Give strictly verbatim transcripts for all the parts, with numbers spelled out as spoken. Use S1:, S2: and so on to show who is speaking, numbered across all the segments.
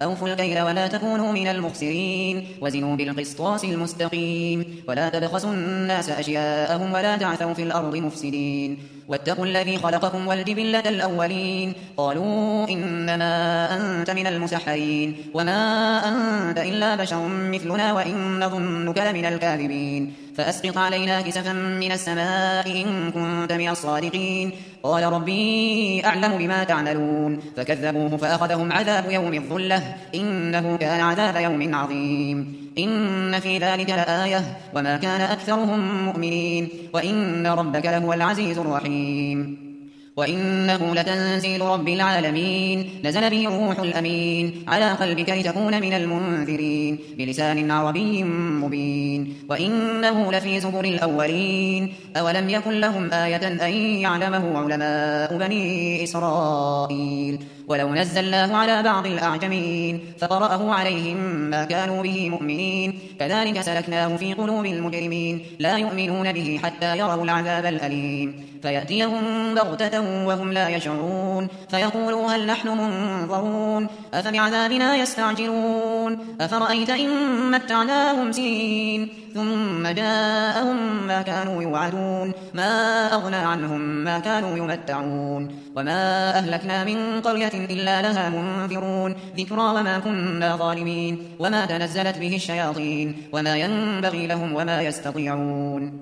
S1: أوفوا الكيل ولا تكونوا من المخسرين وزنوا بالقسطاس المستقيم ولا تبخسوا الناس أشياءهم ولا تعثوا في الأرض مفسدين واتقوا الذي خلقكم والجبلة الأولين قالوا إنما أنت من المسحرين وما أنت إلا بشر مثلنا وإن نظنك لمن الكاذبين فأسقط علينا كسفا من السماء إن كنت من الصادقين قال ربي أعلم بما تعملون فكذبوه فأخذهم عذاب يوم الظلة إنه كان عذاب يوم عظيم إن في ذلك لآية وما كان أكثرهم مؤمنين وإن ربك لهو العزيز الرحيم وإنه لتنزيل رب العالمين نزل به الروح الأمين على قلبك لتكون من المنذرين بلسان عربي مبين وإنه لفي زبر الأولين أولم يكن لهم آية أن يعلمه علماء بني إسرائيل ولو نزلناه على بعض الأعجمين فقرأه عليهم ما كانوا به مؤمنين كذلك سلكناه في قلوب المجرمين لا يؤمنون به حتى يروا العذاب الأليم فيأتيهم بغتة وهم لا يشعرون فيقولوا هل نحن منظرون أفبعذابنا يستعجلون أفرأيت إن متعناهم سنين ثم جاءهم ما كانوا يوعدون ما أغنى عنهم ما كانوا يمتعون وما أهلكنا من قرية إلا لها منذرون ذكرى وما كنا ظالمين وما تنزلت به الشياطين وما ينبغي لهم وما يستطيعون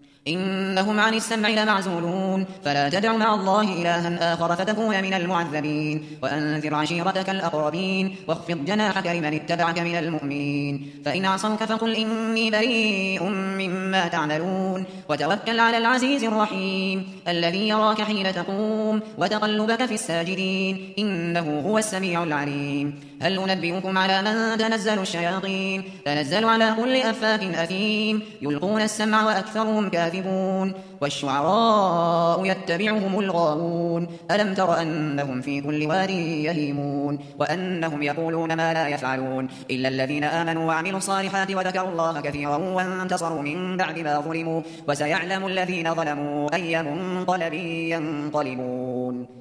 S1: إنهم عن السمع لمعزولون فلا تدع مع الله إلها آخر فتكون من المعذبين وأنذر عشيرتك الأقربين واخفض جناحك لمن اتبعك من المؤمنين فإن عصوك فقل إني بريء مما تعملون وتوكل على العزيز الرحيم الذي يراك حين تقوم وتقلبك في الساجدين إنه هو السميع العليم هل أنبئكم على من تنزل الشياطين تنزل على كل أفاك أثيم يلقون السمع وأكثرهم كاذبون والشعراء يتبعهم الغاوون ألم تر أنهم في كل واد يهيمون وأنهم يقولون ما لا يفعلون إلا الذين آمنوا وعملوا الصالحات وذكروا الله كثيرا وانتصروا من بعد ما ظلموا وسيعلم الذين ظلموا أي منقلب ينقلبون